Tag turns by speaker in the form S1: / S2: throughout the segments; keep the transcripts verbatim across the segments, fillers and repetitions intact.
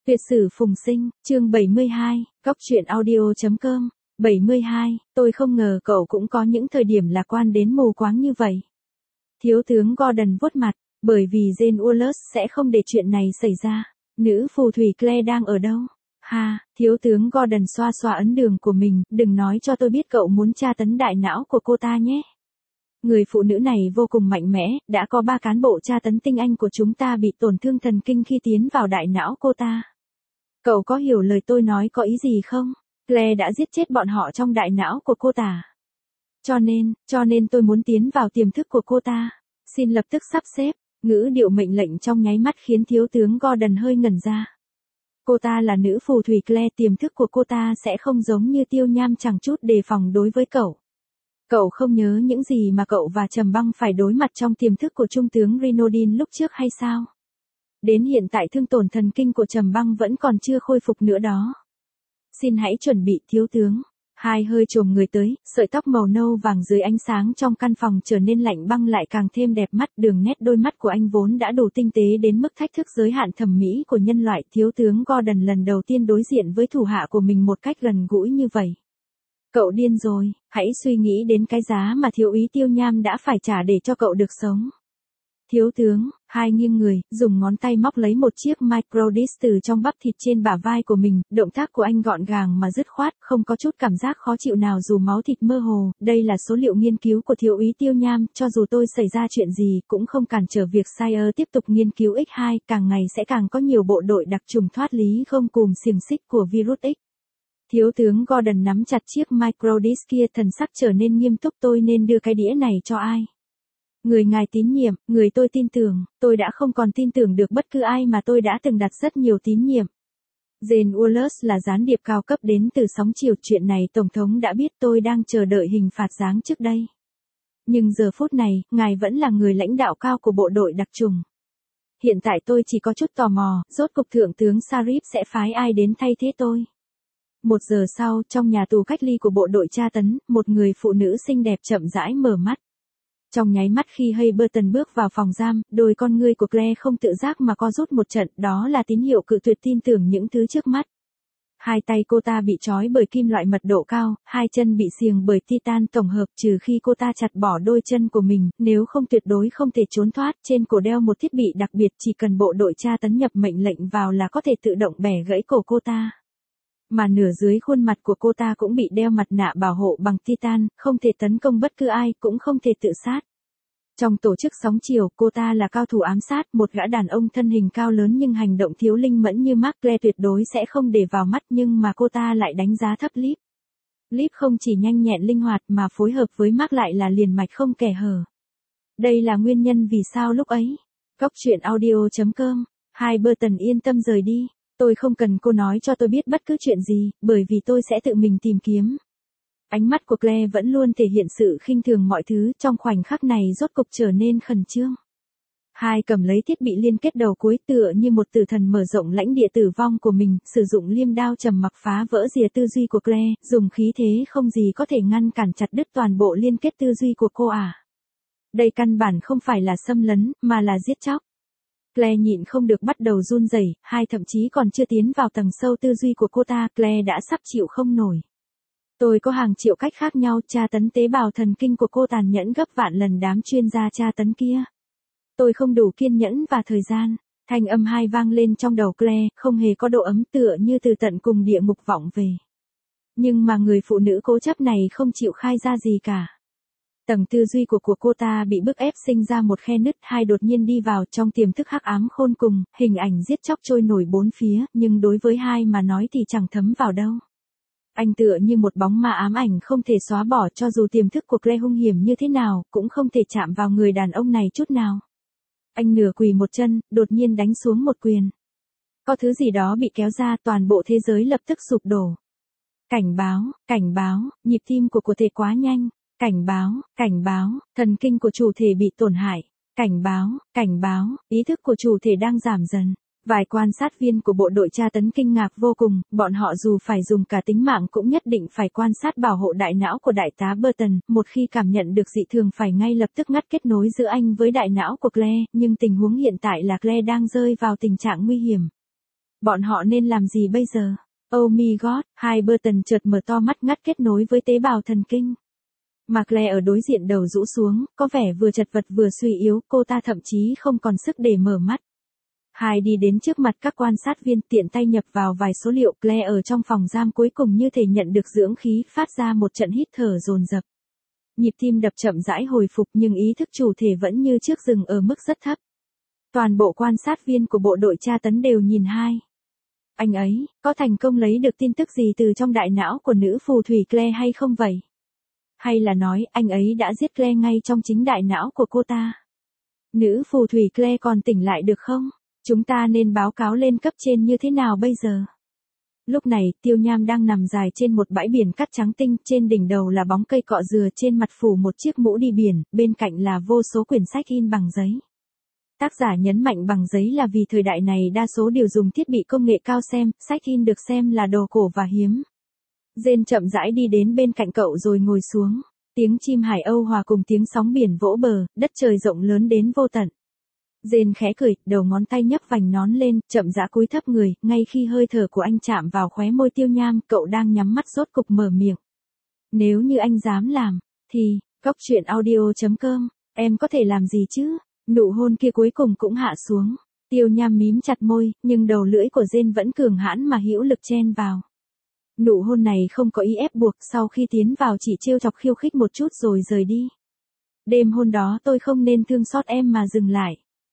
S1: Tuyệt sử phùng sinh, chương bảy mươi hai, góc truyện audio.com, bảy mươi hai, tôi không ngờ cậu cũng có những thời điểm lạc quan đến mù quáng như vậy. Thiếu tướng Gordon vuốt mặt, bởi vì Jane Wallace sẽ không để chuyện này xảy ra. Nữ phù thủy Claire đang ở đâu? Ha, thiếu tướng Gordon xoa xoa ấn đường của mình, đừng nói cho tôi biết cậu muốn tra tấn đại não của cô ta nhé. Người phụ nữ này vô cùng mạnh mẽ, đã có ba cán bộ tra tấn tinh anh của chúng ta bị tổn thương thần kinh khi tiến vào đại não cô ta. Cậu có hiểu lời tôi nói có ý gì không? Claire đã giết chết bọn họ trong đại não của cô ta. Cho nên, cho nên tôi muốn tiến vào tiềm thức của cô ta. Xin lập tức sắp xếp. Ngữ điệu mệnh lệnh trong nháy mắt khiến thiếu tướng Gordon hơi ngẩn ra. Cô ta là nữ phù thủy Claire, tiềm thức của cô ta sẽ không giống như Tiêu Nham chẳng chút đề phòng đối với cậu. Cậu không nhớ những gì mà cậu và Trầm Băng phải đối mặt trong tiềm thức của Trung tướng Rinodin lúc trước hay sao? Đến hiện tại thương tổn thần kinh của Trầm Băng vẫn còn chưa khôi phục nữa đó. Xin hãy chuẩn bị thiếu tướng. Hai hơi chồm người tới, sợi tóc màu nâu vàng dưới ánh sáng trong căn phòng trở nên lạnh băng lại càng thêm đẹp mắt. Đường nét đôi mắt của anh vốn đã đủ tinh tế đến mức thách thức giới hạn thẩm mỹ của nhân loại. Thiếu tướng Gordon lần đầu tiên đối diện với thủ hạ của mình một cách gần gũi như vậy. Cậu điên rồi, hãy suy nghĩ đến cái giá mà thiếu úy Tiêu Nham đã phải trả để cho cậu được sống. Thiếu tướng, hai nghiêng người, dùng ngón tay móc lấy một chiếc microdisc từ trong bắp thịt trên bả vai của mình, động tác của anh gọn gàng mà dứt khoát, không có chút cảm giác khó chịu nào dù máu thịt mơ hồ. Đây là số liệu nghiên cứu của thiếu úy Tiêu Nham, cho dù tôi xảy ra chuyện gì cũng không cản trở việc Sire tiếp tục nghiên cứu ích hai, càng ngày sẽ càng có nhiều bộ đội đặc trùng thoát lý không cùm xiềng xích của virus X. Thiếu tướng Gordon nắm chặt chiếc microdisc kia, thần sắc trở nên nghiêm túc. Tôi nên đưa cái đĩa này cho ai? Người ngài tín nhiệm, người tôi tin tưởng. Tôi đã không còn tin tưởng được bất cứ ai mà tôi đã từng đặt rất nhiều tín nhiệm. Jane Wallace là gián điệp cao cấp đến từ sóng chiều. Chuyện này Tổng thống đã biết. Tôi đang chờ đợi hình phạt giáng trước đây. Nhưng giờ phút này, ngài vẫn là người lãnh đạo cao của bộ đội đặc trùng. Hiện tại tôi chỉ có chút tò mò, rốt cục thượng tướng Sharif sẽ phái ai đến thay thế tôi. Một giờ sau, trong nhà tù cách ly của bộ đội tra tấn, một người phụ nữ xinh đẹp chậm rãi mở mắt. Trong nháy mắt khi Hayberton bước vào phòng giam, đôi con ngươi của Claire không tự giác mà co rút một trận, đó là tín hiệu cự tuyệt tin tưởng những thứ trước mắt. Hai tay cô ta bị trói bởi kim loại mật độ cao, hai chân bị xiềng bởi titan tổng hợp, trừ khi cô ta chặt bỏ đôi chân của mình, nếu không tuyệt đối không thể trốn thoát. Trên cổ đeo một thiết bị đặc biệt, chỉ cần bộ đội tra tấn nhập mệnh lệnh vào là có thể tự động bẻ gãy cổ cô ta. Mà nửa dưới khuôn mặt của cô ta cũng bị đeo mặt nạ bảo hộ bằng titan, không thể tấn công bất cứ ai, cũng không thể tự sát. Trong tổ chức sóng chiều, cô ta là cao thủ ám sát, một gã đàn ông thân hình cao lớn nhưng hành động thiếu linh mẫn như Mark. Claire tuyệt đối sẽ không để vào mắt, nhưng mà cô ta lại đánh giá thấp Liv. Liv không chỉ nhanh nhẹn linh hoạt mà phối hợp với Mark lại là liền mạch không kẻ hở. Đây là nguyên nhân vì sao lúc ấy. Góc truyện audio.com, Hayberton yên tâm rời đi. Tôi không cần cô nói cho tôi biết bất cứ chuyện gì, bởi vì tôi sẽ tự mình tìm kiếm. Ánh mắt của Claire vẫn luôn thể hiện sự khinh thường mọi thứ, trong khoảnh khắc này rốt cục trở nên khẩn trương. Hai cầm lấy thiết bị liên kết đầu cuối, tựa như một tử thần mở rộng lãnh địa tử vong của mình, sử dụng liêm đao trầm mặc phá vỡ rìa tư duy của Claire, dùng khí thế không gì có thể ngăn cản chặt đứt toàn bộ liên kết tư duy của cô à. Đây căn bản không phải là xâm lấn, mà là giết chóc. Claire nhịn không được bắt đầu run rẩy, hai thậm chí còn chưa tiến vào tầng sâu tư duy của cô ta, Claire đã sắp chịu không nổi. Tôi có hàng triệu cách khác nhau tra tấn tế bào thần kinh của cô, tàn nhẫn gấp vạn lần đám chuyên gia tra tấn kia. Tôi không đủ kiên nhẫn và thời gian. Thanh âm hai vang lên trong đầu Claire, không hề có độ ấm, tựa như từ tận cùng địa ngục vọng về. Nhưng mà người phụ nữ cố chấp này không chịu khai ra gì cả. Tầng tư duy của của cô ta bị bức ép sinh ra một khe nứt, hai đột nhiên đi vào trong tiềm thức hắc ám khôn cùng, hình ảnh giết chóc trôi nổi bốn phía, nhưng đối với hai mà nói thì chẳng thấm vào đâu. Anh tựa như một bóng ma ám ảnh không thể xóa bỏ, cho dù tiềm thức của Claire hung hiểm như thế nào, cũng không thể chạm vào người đàn ông này chút nào. Anh nửa quỳ một chân, đột nhiên đánh xuống một quyền. Có thứ gì đó bị kéo ra, toàn bộ thế giới lập tức sụp đổ. Cảnh báo, cảnh báo, nhịp tim của của thể quá nhanh. Cảnh báo, cảnh báo, thần kinh của chủ thể bị tổn hại. Cảnh báo, cảnh báo, ý thức của chủ thể đang giảm dần. Vài quan sát viên của bộ đội tra tấn kinh ngạc vô cùng, bọn họ dù phải dùng cả tính mạng cũng nhất định phải quan sát bảo hộ đại não của đại tá Burton, một khi cảm nhận được dị thường phải ngay lập tức ngắt kết nối giữa anh với đại não của Claire, nhưng tình huống hiện tại là Claire đang rơi vào tình trạng nguy hiểm. Bọn họ nên làm gì bây giờ? Oh my god, hai Burton chợt mở to mắt ngắt kết nối với tế bào thần kinh. Mà Claire ở đối diện đầu rũ xuống, có vẻ vừa chật vật vừa suy yếu, cô ta thậm chí không còn sức để mở mắt. Hai đi đến trước mặt các quan sát viên tiện tay nhập vào vài số liệu. Claire ở trong phòng giam cuối cùng như thể nhận được dưỡng khí, phát ra một trận hít thở dồn dập. Nhịp tim đập chậm rãi hồi phục nhưng ý thức chủ thể vẫn như trước dừng ở mức rất thấp. Toàn bộ quan sát viên của bộ đội tra tấn đều nhìn hai. Anh ấy, có thành công lấy được tin tức gì từ trong đại não của nữ phù thủy Claire hay không vậy? Hay là nói anh ấy đã giết Claire ngay trong chính đại não của cô ta? Nữ phù thủy Claire còn tỉnh lại được không? Chúng ta nên báo cáo lên cấp trên như thế nào bây giờ? Lúc này, Tiêu Nham đang nằm dài trên một bãi biển cát trắng tinh, trên đỉnh đầu là bóng cây cọ dừa, trên mặt phủ một chiếc mũ đi biển, bên cạnh là vô số quyển sách in bằng giấy. Tác giả nhấn mạnh bằng giấy là vì thời đại này đa số đều dùng thiết bị công nghệ cao xem, sách in được xem là đồ cổ và hiếm. Jane chậm rãi đi đến bên cạnh cậu rồi ngồi xuống. Tiếng chim hải âu hòa cùng tiếng sóng biển vỗ bờ, đất trời rộng lớn đến vô tận. Jane khẽ cười, đầu ngón tay nhấc vành nón lên, chậm rãi cúi thấp người, ngay khi hơi thở của anh chạm vào khóe môi Tiêu Nham, cậu đang nhắm mắt rốt cục mở miệng. Nếu như anh dám làm, thì, cóc truyện audio chấm com, em có thể làm gì chứ? Nụ hôn kia cuối cùng cũng hạ xuống. Tiêu Nham mím chặt môi, nhưng đầu lưỡi của Jane vẫn cường hãn mà hữu lực chen vào. Nụ hôn này không có ý ép buộc, sau khi tiến vào chỉ trêu chọc khiêu khích một chút rồi rời đi. Đêm hôm đó tôi không nên thương xót em mà dừng lại.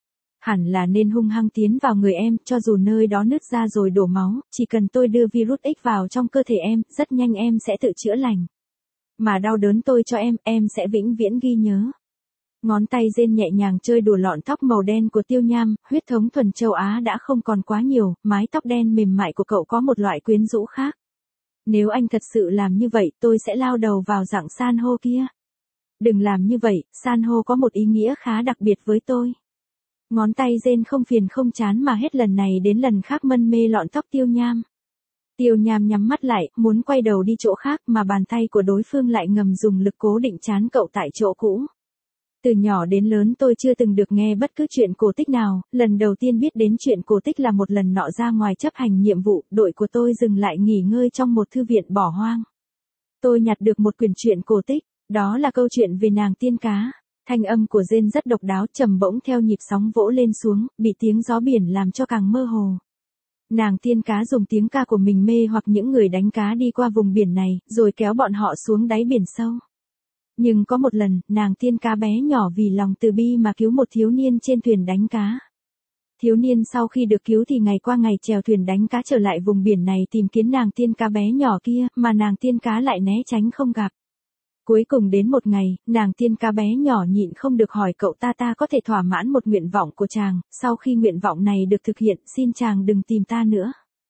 S1: Hẳn là nên hung hăng tiến vào người em, cho dù nơi đó nứt ra rồi đổ máu, chỉ cần tôi đưa virus X vào trong cơ thể em, rất nhanh em sẽ tự chữa lành. Mà đau đớn tôi cho em, em sẽ vĩnh viễn ghi nhớ. Ngón tay Jane nhẹ nhàng chơi đùa lọn tóc màu đen của Tiêu Nham, huyết thống thuần châu Á đã không còn quá nhiều, mái tóc đen mềm mại của cậu có một loại quyến rũ khác. Nếu anh thật sự làm như vậy, tôi sẽ lao đầu vào dạng san hô kia. Đừng làm như vậy, san hô có một ý nghĩa khá đặc biệt với tôi. Ngón tay Jane không phiền không chán mà hết lần này đến lần khác mân mê lọn tóc Tiêu Nham. Tiêu Nham nhắm mắt lại, muốn quay đầu đi chỗ khác mà bàn tay của đối phương lại ngầm dùng lực cố định trán cậu tại chỗ cũ. Từ nhỏ đến lớn tôi chưa từng được nghe bất cứ chuyện cổ tích nào, lần đầu tiên biết đến chuyện cổ tích là một lần nọ ra ngoài chấp hành nhiệm vụ, đội của tôi dừng lại nghỉ ngơi trong một thư viện bỏ hoang. Tôi nhặt được một quyển truyện cổ tích, đó là câu chuyện về nàng tiên cá. Thanh âm của Jane rất độc đáo, trầm bổng theo nhịp sóng vỗ lên xuống, bị tiếng gió biển làm cho càng mơ hồ. Nàng tiên cá dùng tiếng ca của mình mê hoặc những người đánh cá đi qua vùng biển này, rồi kéo bọn họ xuống đáy biển sâu. Nhưng có một lần, nàng tiên cá bé nhỏ vì lòng từ bi mà cứu một thiếu niên trên thuyền đánh cá. Thiếu niên sau khi được cứu thì ngày qua ngày chèo thuyền đánh cá trở lại vùng biển này tìm kiếm nàng tiên cá bé nhỏ kia, mà nàng tiên cá lại né tránh không gặp. Cuối cùng đến một ngày, nàng tiên cá bé nhỏ nhịn không được hỏi cậu ta ta có thể thỏa mãn một nguyện vọng của chàng, sau khi nguyện vọng này được thực hiện, xin chàng đừng tìm ta nữa.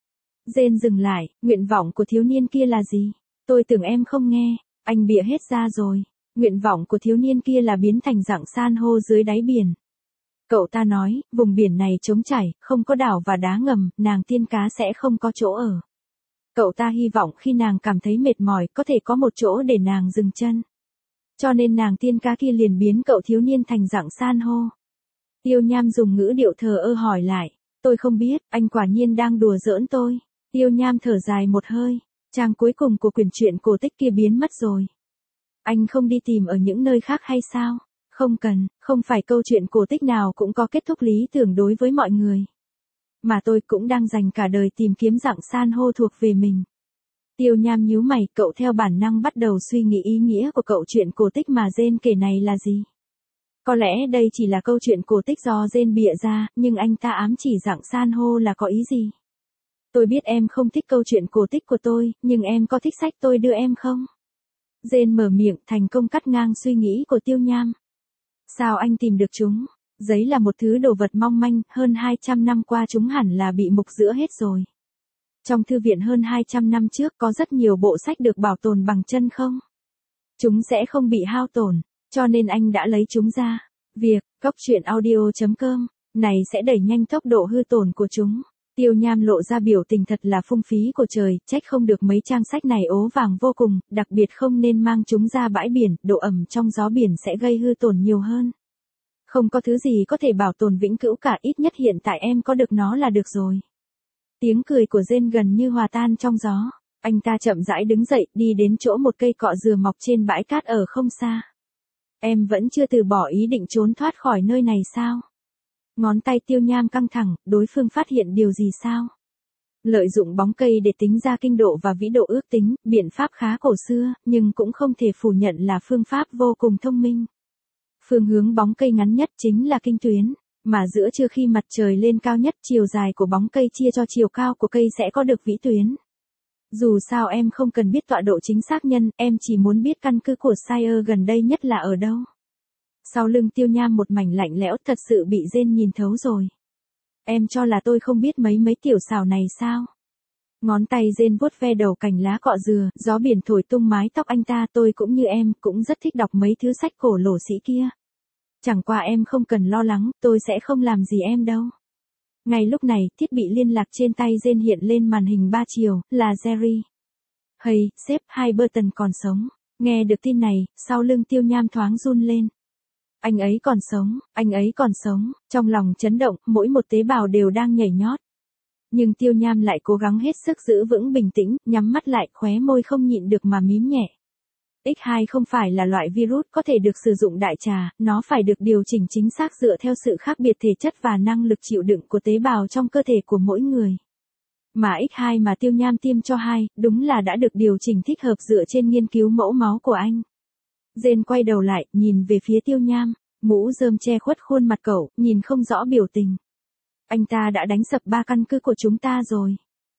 S1: Jane dừng lại, nguyện vọng của thiếu niên kia là gì? Tôi tưởng em không nghe, anh bịa hết ra rồi. Nguyện vọng của thiếu niên kia là biến thành dạng san hô dưới đáy biển. Cậu ta nói, vùng biển này trống trải, không có đảo và đá ngầm, nàng tiên cá sẽ không có chỗ ở. Cậu ta hy vọng khi nàng cảm thấy mệt mỏi, có thể có một chỗ để nàng dừng chân. Cho nên nàng tiên cá kia liền biến cậu thiếu niên thành dạng san hô. Tiêu Nham dùng ngữ điệu thờ ơ hỏi lại, tôi không biết, anh quả nhiên đang đùa giỡn tôi. Tiêu Nham thở dài một hơi, trang cuối cùng của quyển truyện cổ tích kia biến mất rồi. Anh không đi tìm ở những nơi khác hay sao? Không cần, không phải câu chuyện cổ tích nào cũng có kết thúc lý tưởng đối với mọi người. Mà tôi cũng đang dành cả đời tìm kiếm dạng san hô thuộc về mình. Tiêu Nham nhíu mày, cậu theo bản năng bắt đầu suy nghĩ ý nghĩa của cậu chuyện cổ tích mà Jane kể này là gì. Có lẽ đây chỉ là câu chuyện cổ tích do Jane bịa ra, nhưng anh ta ám chỉ dạng san hô là có ý gì? Tôi biết em không thích câu chuyện cổ tích của tôi, nhưng em có thích sách tôi đưa em không? Jane mở miệng, thành công cắt ngang suy nghĩ của Tiêu Nham. Sao anh tìm được chúng? Giấy là một thứ đồ vật mong manh, hơn hai trăm năm qua chúng hẳn là bị mục rữa hết rồi. Trong thư viện hơn hai trăm năm trước có rất nhiều bộ sách được bảo tồn bằng chân không? Chúng sẽ không bị hao tổn, cho nên anh đã lấy chúng ra. Việc, cóc truyện audio chấm com, này sẽ đẩy nhanh tốc độ hư tổn của chúng. Tiêu Nham lộ ra biểu tình thật là phung phí của trời, trách không được mấy trang sách này ố vàng vô cùng, đặc biệt không nên mang chúng ra bãi biển, độ ẩm trong gió biển sẽ gây hư tổn nhiều hơn. Không có thứ gì có thể bảo tồn vĩnh cửu cả, ít nhất hiện tại em có được nó là được rồi. Tiếng cười của Jane gần như hòa tan trong gió. Anh ta chậm rãi đứng dậy, đi đến chỗ một cây cọ dừa mọc trên bãi cát ở không xa. Em vẫn chưa từ bỏ ý định trốn thoát khỏi nơi này sao? Ngón tay Tiêu Nham căng thẳng, đối phương phát hiện điều gì sao? Lợi dụng bóng cây để tính ra kinh độ và vĩ độ ước tính, biện pháp khá cổ xưa, nhưng cũng không thể phủ nhận là phương pháp vô cùng thông minh. Phương hướng bóng cây ngắn nhất chính là kinh tuyến, mà giữa trưa khi mặt trời lên cao nhất, chiều dài của bóng cây chia cho chiều cao của cây sẽ có được vĩ tuyến. Dù sao em không cần biết tọa độ chính xác nhân, em chỉ muốn biết căn cứ của Sire gần đây nhất là ở đâu. Sau lưng Tiêu Nham một mảnh lạnh lẽo, thật sự bị Jane nhìn thấu rồi. Em cho là tôi không biết mấy mấy tiểu xào này sao? Ngón tay Jane vuốt ve đầu cành lá cọ dừa, gió biển thổi tung mái tóc anh ta. Tôi cũng như em, cũng rất thích đọc mấy thứ sách cổ lỗ sĩ kia. Chẳng qua em không cần lo lắng, tôi sẽ không làm gì em đâu. Ngay lúc này, thiết bị liên lạc trên tay Jane hiện lên màn hình ba chiều, là Jerry. Hay, sếp, hai Burton còn sống. Nghe được tin này, sau lưng Tiêu Nham thoáng run lên. Anh ấy còn sống, anh ấy còn sống, trong lòng chấn động, mỗi một tế bào đều đang nhảy nhót. Nhưng Tiêu Nham lại cố gắng hết sức giữ vững bình tĩnh, nhắm mắt lại, khóe môi không nhịn được mà mím nhẹ. ích hai không phải là loại virus có thể được sử dụng đại trà, nó phải được điều chỉnh chính xác dựa theo sự khác biệt thể chất và năng lực chịu đựng của tế bào trong cơ thể của mỗi người. Mà ích hai mà Tiêu Nham tiêm cho hai, đúng là đã được điều chỉnh thích hợp dựa trên nghiên cứu mẫu máu của anh. Jane quay đầu lại, nhìn về phía Tiêu Nham, mũ rơm che khuất khuôn mặt cậu, nhìn không rõ biểu tình. Anh ta đã đánh sập ba căn cứ của chúng ta rồi.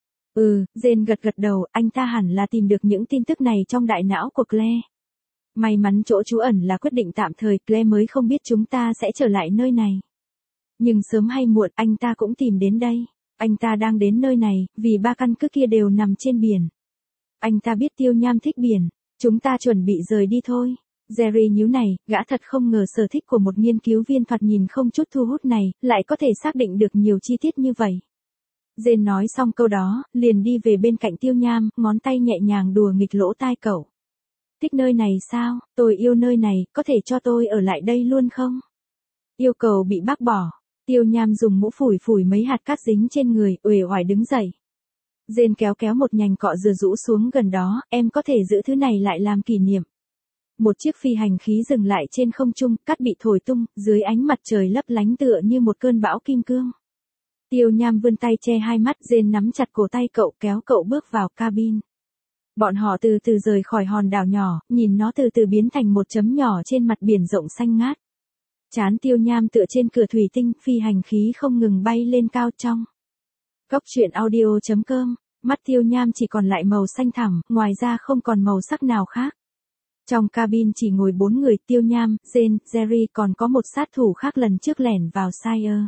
S1: Ừ, Jane gật gật đầu, anh ta hẳn là tìm được những tin tức này trong đại não của Claire. May mắn chỗ trú ẩn là quyết định tạm thời, Claire mới không biết chúng ta sẽ trở lại nơi này. Nhưng sớm hay muộn, anh ta cũng tìm đến đây. Anh ta đang đến nơi này, vì ba căn cứ kia đều nằm trên biển. Anh ta biết Tiêu Nham thích biển. Chúng ta chuẩn bị rời đi thôi. Jerry nhíu này, gã thật không ngờ sở thích của một nghiên cứu viên thoạt nhìn không chút thu hút này, lại có thể xác định được nhiều chi tiết như vậy. Jane nói xong câu đó, liền đi về bên cạnh Tiêu Nham, ngón tay nhẹ nhàng đùa nghịch lỗ tai cậu. Thích nơi này sao? Tôi yêu nơi này, có thể cho tôi ở lại đây luôn không? Yêu cầu bị bác bỏ. Tiêu Nham dùng mũ phủi phủi mấy hạt cát dính trên người, uể oải đứng dậy. Jane kéo kéo một nhành cọ dừa rũ xuống gần đó, em có thể giữ thứ này lại làm kỷ niệm. Một chiếc phi hành khí dừng lại trên không trung, cát bị thổi tung, dưới ánh mặt trời lấp lánh tựa như một cơn bão kim cương. Tiêu Nham vươn tay che hai mắt, Jane nắm chặt cổ tay cậu, kéo cậu bước vào cabin. Bọn họ từ từ rời khỏi hòn đảo nhỏ, nhìn nó từ từ biến thành một chấm nhỏ trên mặt biển rộng xanh ngát. Trán Tiêu Nham tựa trên cửa thủy tinh, phi hành khí không ngừng bay lên cao trong. Góc truyện audio chấm com, mắt Tiêu Nham chỉ còn lại màu xanh thẳm, ngoài ra không còn màu sắc nào khác. Trong cabin chỉ ngồi bốn người, Tiêu Nham, Jane, Jerry, còn có một sát thủ khác lần trước lẻn vào Sire.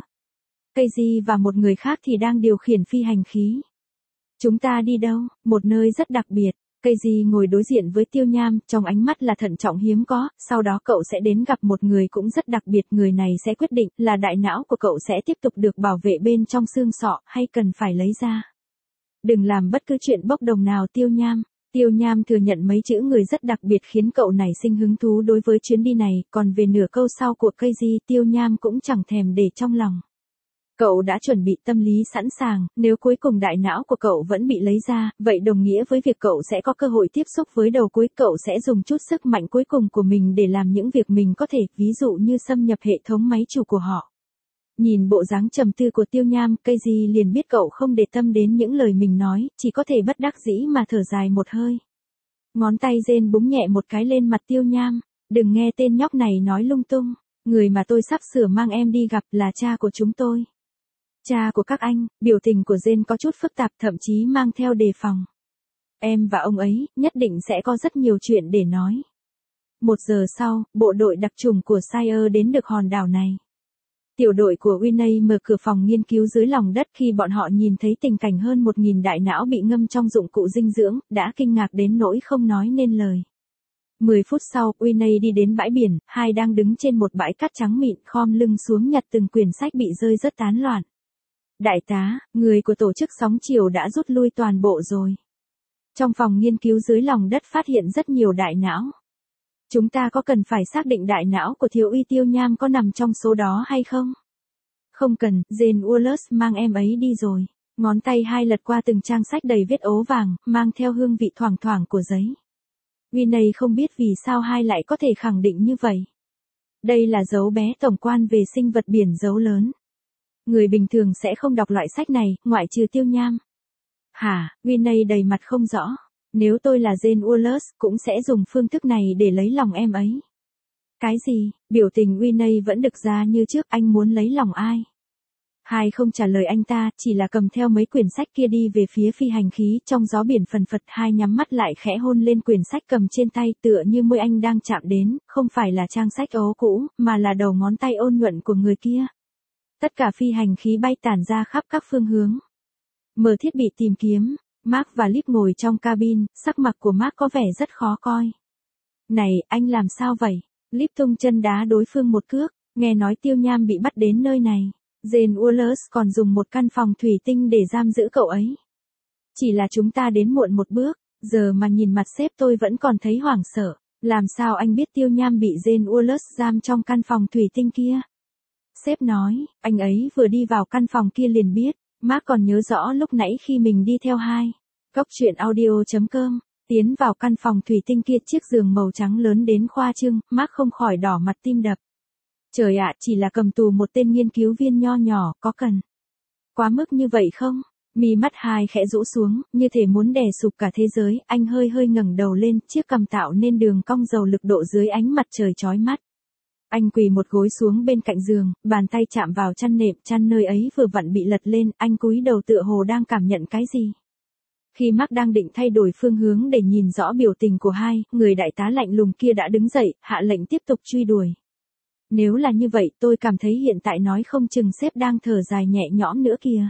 S1: Casey và một người khác thì đang điều khiển phi hành khí. Chúng ta đi đâu? Một nơi rất đặc biệt. Casey ngồi đối diện với Tiêu Nham, trong ánh mắt là thận trọng hiếm có, sau đó cậu sẽ đến gặp một người cũng rất đặc biệt, người này sẽ quyết định là đại não của cậu sẽ tiếp tục được bảo vệ bên trong xương sọ hay cần phải lấy ra. Đừng làm bất cứ chuyện bốc đồng nào Tiêu Nham. Tiêu Nham thừa nhận mấy chữ người rất đặc biệt khiến cậu nảy sinh hứng thú đối với chuyến đi này, còn về nửa câu sau của Casey, Tiêu Nham cũng chẳng thèm để trong lòng. Cậu đã chuẩn bị tâm lý sẵn sàng, nếu cuối cùng đại não của cậu vẫn bị lấy ra, vậy đồng nghĩa với việc cậu sẽ có cơ hội tiếp xúc với đầu cuối, cậu sẽ dùng chút sức mạnh cuối cùng của mình để làm những việc mình có thể, ví dụ như xâm nhập hệ thống máy chủ của họ. Nhìn bộ dáng trầm tư của Tiêu Nham, Casey liền biết cậu không để tâm đến những lời mình nói, chỉ có thể bất đắc dĩ mà thở dài một hơi. Ngón tay Jane búng nhẹ một cái lên mặt Tiêu Nham, đừng nghe tên nhóc này nói lung tung, người mà tôi sắp sửa mang em đi gặp là cha của chúng tôi. Cha của các anh, biểu tình của Jane có chút phức tạp, thậm chí mang theo đề phòng. Em và ông ấy, nhất định sẽ có rất nhiều chuyện để nói. Một giờ sau, bộ đội đặc trùng của Sire đến được hòn đảo này. Tiểu đội của Winnie mở cửa phòng nghiên cứu dưới lòng đất khi bọn họ nhìn thấy tình cảnh hơn một nghìn đại não bị ngâm trong dụng cụ dinh dưỡng, đã kinh ngạc đến nỗi không nói nên lời. Mười phút sau, Winnie đi đến bãi biển, hai đang đứng trên một bãi cát trắng mịn, khom lưng xuống nhặt từng quyển sách bị rơi rất tán loạn. Đại tá, người của tổ chức sóng chiều đã rút lui toàn bộ rồi. Trong phòng nghiên cứu dưới lòng đất phát hiện rất nhiều đại não. Chúng ta có cần phải xác định đại não của thiếu uy Tiêu Nham có nằm trong số đó hay không? Không cần, Jane Wallace mang em ấy đi rồi. Ngón tay hai lật qua từng trang sách đầy vết ố vàng, mang theo hương vị thoảng thoảng của giấy. Winnie không biết vì sao hai lại có thể khẳng định như vậy. Đây là dấu bé tổng quan về sinh vật biển dấu lớn. Người bình thường sẽ không đọc loại sách này, ngoại trừ Tiêu Nham. Hả, Winnie đầy mặt không rõ. Nếu tôi là Jane Wallace, cũng sẽ dùng phương thức này để lấy lòng em ấy. Cái gì? Biểu tình Winnie vẫn đực ra như trước, anh muốn lấy lòng ai? Hai không trả lời anh ta, chỉ là cầm theo mấy quyển sách kia đi về phía phi hành khí, trong gió biển phần phật. Hai nhắm mắt lại khẽ hôn lên quyển sách cầm trên tay, tựa như môi anh đang chạm đến, không phải là trang sách ố cũ, mà là đầu ngón tay ôn nhuận của người kia. Tất cả phi hành khí bay tản ra khắp các phương hướng. Mở thiết bị tìm kiếm, Mark và Lip ngồi trong cabin, sắc mặt của Mark có vẻ rất khó coi. Này, anh làm sao vậy? Lip tung chân đá đối phương một cước, nghe nói Tiêu Nham bị bắt đến nơi này. Jane Wallace còn dùng một căn phòng thủy tinh để giam giữ cậu ấy. Chỉ là chúng ta đến muộn một bước, giờ mà nhìn mặt sếp tôi vẫn còn thấy hoảng sợ. Làm sao anh biết Tiêu Nham bị Jane Wallace giam trong căn phòng thủy tinh kia? Sếp nói, anh ấy vừa đi vào căn phòng kia liền biết. Mark còn nhớ rõ lúc nãy khi mình đi theo hai. Cốc truyện audio chấm com. Tiến vào căn phòng thủy tinh kia, chiếc giường màu trắng lớn đến khoa trương, Mark không khỏi đỏ mặt tim đập. Trời ạ, chỉ là cầm tù một tên nghiên cứu viên nho nhỏ, có cần quá mức như vậy không? Mi mắt hai khẽ rũ xuống, như thể muốn đè sụp cả thế giới. Anh hơi hơi ngẩng đầu lên, chiếc cằm tạo nên đường cong dầu lực độ dưới ánh mặt trời chói mắt. Anh quỳ một gối xuống bên cạnh giường, bàn tay chạm vào chăn nệm, chăn nơi ấy vừa vặn bị lật lên, anh cúi đầu tựa hồ đang cảm nhận cái gì. Khi Mark đang định thay đổi phương hướng để nhìn rõ biểu tình của hai, người đại tá lạnh lùng kia đã đứng dậy, hạ lệnh tiếp tục truy đuổi. Nếu là như vậy, tôi cảm thấy hiện tại nói không chừng sếp đang thở dài nhẹ nhõm nữa kìa.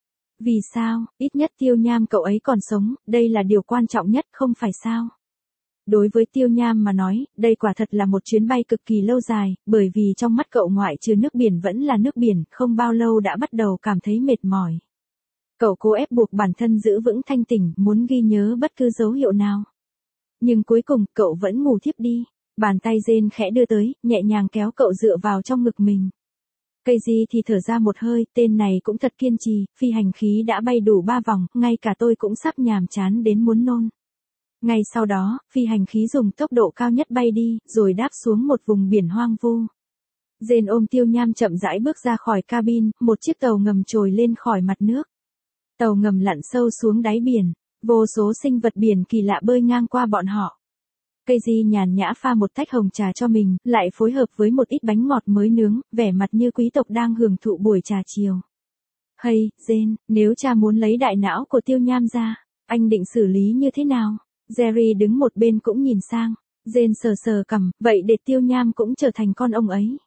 S1: Vì sao? Ít nhất Tiêu Nham cậu ấy còn sống, đây là điều quan trọng nhất, không phải sao? Đối với Tiêu Nham mà nói, đây quả thật là một chuyến bay cực kỳ lâu dài, bởi vì trong mắt cậu ngoại trừ nước biển vẫn là nước biển, không bao lâu đã bắt đầu cảm thấy mệt mỏi. Cậu cố ép buộc bản thân giữ vững thanh tỉnh, muốn ghi nhớ bất cứ dấu hiệu nào. Nhưng cuối cùng, cậu vẫn ngủ thiếp đi. Bàn tay Jane khẽ đưa tới, nhẹ nhàng kéo cậu dựa vào trong ngực mình. Cây gì thì thở ra một hơi, tên này cũng thật kiên trì, phi hành khí đã bay đủ ba vòng, ngay cả tôi cũng sắp nhàm chán đến muốn nôn. Ngay sau đó, phi hành khí dùng tốc độ cao nhất bay đi, rồi đáp xuống một vùng biển hoang vu. Jane ôm Tiêu Nham chậm rãi bước ra khỏi cabin, một chiếc tàu ngầm trồi lên khỏi mặt nước. Tàu ngầm lặn sâu xuống đáy biển, vô số sinh vật biển kỳ lạ bơi ngang qua bọn họ. Cây di nhàn nhã pha một tách hồng trà cho mình, lại phối hợp với một ít bánh ngọt mới nướng, vẻ mặt như quý tộc đang hưởng thụ buổi trà chiều. Hay, Jane, nếu cha muốn lấy đại não của Tiêu Nham ra, anh định xử lý như thế nào? Jerry đứng một bên cũng nhìn sang. Jane sờ sờ cằm, vậy để Tiêu Nham cũng trở thành con ông ấy.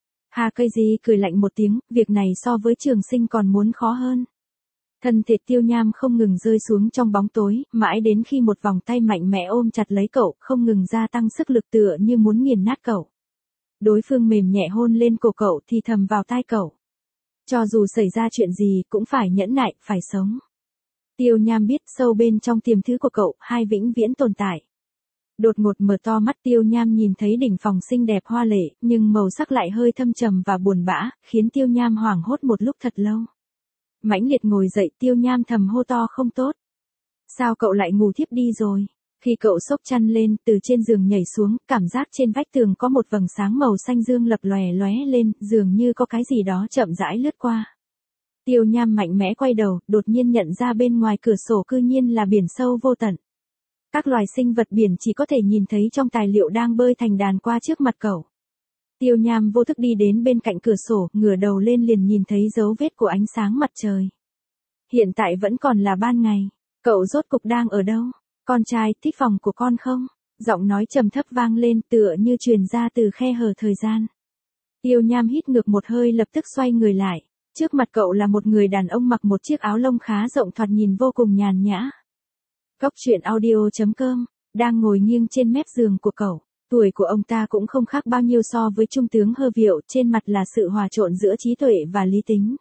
S1: Hà cây di cười lạnh một tiếng, việc này so với Trường Sinh còn muốn khó hơn. Thân thể Tiêu Nham không ngừng rơi xuống trong bóng tối, mãi đến khi một vòng tay mạnh mẽ ôm chặt lấy cậu, không ngừng gia tăng sức lực tựa như muốn nghiền nát cậu. Đối phương mềm nhẹ hôn lên cổ cậu thì thầm vào tai cậu. Cho dù xảy ra chuyện gì cũng phải nhẫn nại, phải sống. Tiêu Nham biết sâu bên trong tiềm thức của cậu, hai vĩnh viễn tồn tại. Đột ngột mở to mắt, Tiêu Nham nhìn thấy đỉnh phòng xinh đẹp hoa lệ, nhưng màu sắc lại hơi thâm trầm và buồn bã, khiến Tiêu Nham hoảng hốt một lúc thật lâu. Mãnh liệt ngồi dậy, Tiêu Nham thầm hô to không tốt. Sao cậu lại ngủ thiếp đi rồi? Khi cậu xốc chăn lên, từ trên giường nhảy xuống, cảm giác trên vách tường có một vầng sáng màu xanh dương lập lòe lóe lên, dường như có cái gì đó chậm rãi lướt qua. Tiêu Nham mạnh mẽ quay đầu, đột nhiên nhận ra bên ngoài cửa sổ cư nhiên là biển sâu vô tận. Các loài sinh vật biển chỉ có thể nhìn thấy trong tài liệu đang bơi thành đàn qua trước mặt cậu. Tiêu Nham vô thức đi đến bên cạnh cửa sổ, ngửa đầu lên liền nhìn thấy dấu vết của ánh sáng mặt trời. Hiện tại vẫn còn là ban ngày. Cậu rốt cục đang ở đâu? Con trai, thích phòng của con không? Giọng nói trầm thấp vang lên tựa như truyền ra từ khe hở thời gian. Tiêu Nham hít ngược một hơi lập tức xoay người lại. Trước mặt cậu là một người đàn ông mặc một chiếc áo lông khá rộng thoạt nhìn vô cùng nhàn nhã. Cốc truyện audio chấm com, đang ngồi nghiêng trên mép giường của cậu. Tuổi của ông ta cũng không khác bao nhiêu so với trung tướng Hơ Việu, trên mặt là sự hòa trộn giữa trí tuệ và lý tính.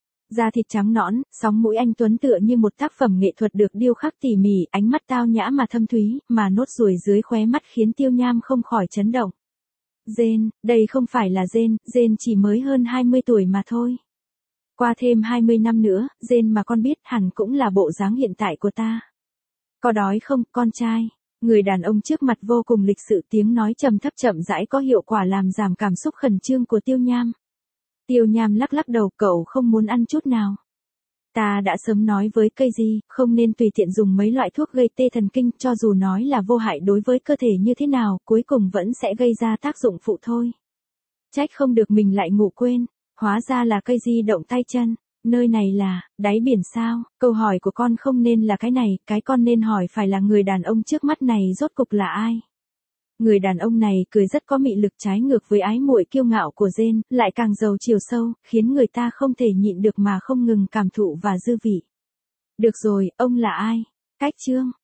S1: Da thịt trắng nõn, sóng mũi anh tuấn tựa như một tác phẩm nghệ thuật được điêu khắc tỉ mỉ, ánh mắt tao nhã mà thâm thúy, mà nốt ruồi dưới khóe mắt khiến Tiêu Nham không khỏi chấn động. Jane, đây không phải là Jane, Jane chỉ mới hơn hai mươi tuổi mà thôi. Qua thêm hai mươi năm nữa, Jane mà con biết hẳn cũng là bộ dáng hiện tại của ta. Có đói không, con trai? Người đàn ông trước mặt vô cùng lịch sự, tiếng nói trầm thấp chậm rãi có hiệu quả làm giảm cảm xúc khẩn trương của Tiêu Nham. Tiêu Nham lắc lắc đầu, cậu không muốn ăn chút nào. Ta đã sớm nói với cây gì, không nên tùy tiện dùng mấy loại thuốc gây tê thần kinh, cho dù nói là vô hại đối với cơ thể như thế nào, cuối cùng vẫn sẽ gây ra tác dụng phụ thôi. Trách không được mình lại ngủ quên, hóa ra là cây di động tay chân. Nơi này là, đáy biển sao? Câu hỏi của con không nên là cái này, cái con nên hỏi phải là người đàn ông trước mắt này rốt cục là ai? Người đàn ông này cười rất có mị lực, trái ngược với ái muội kiêu ngạo của Jane, lại càng giàu chiều sâu, khiến người ta không thể nhịn được mà không ngừng cảm thụ và dư vị. Được rồi, ông là ai? Cách Trương.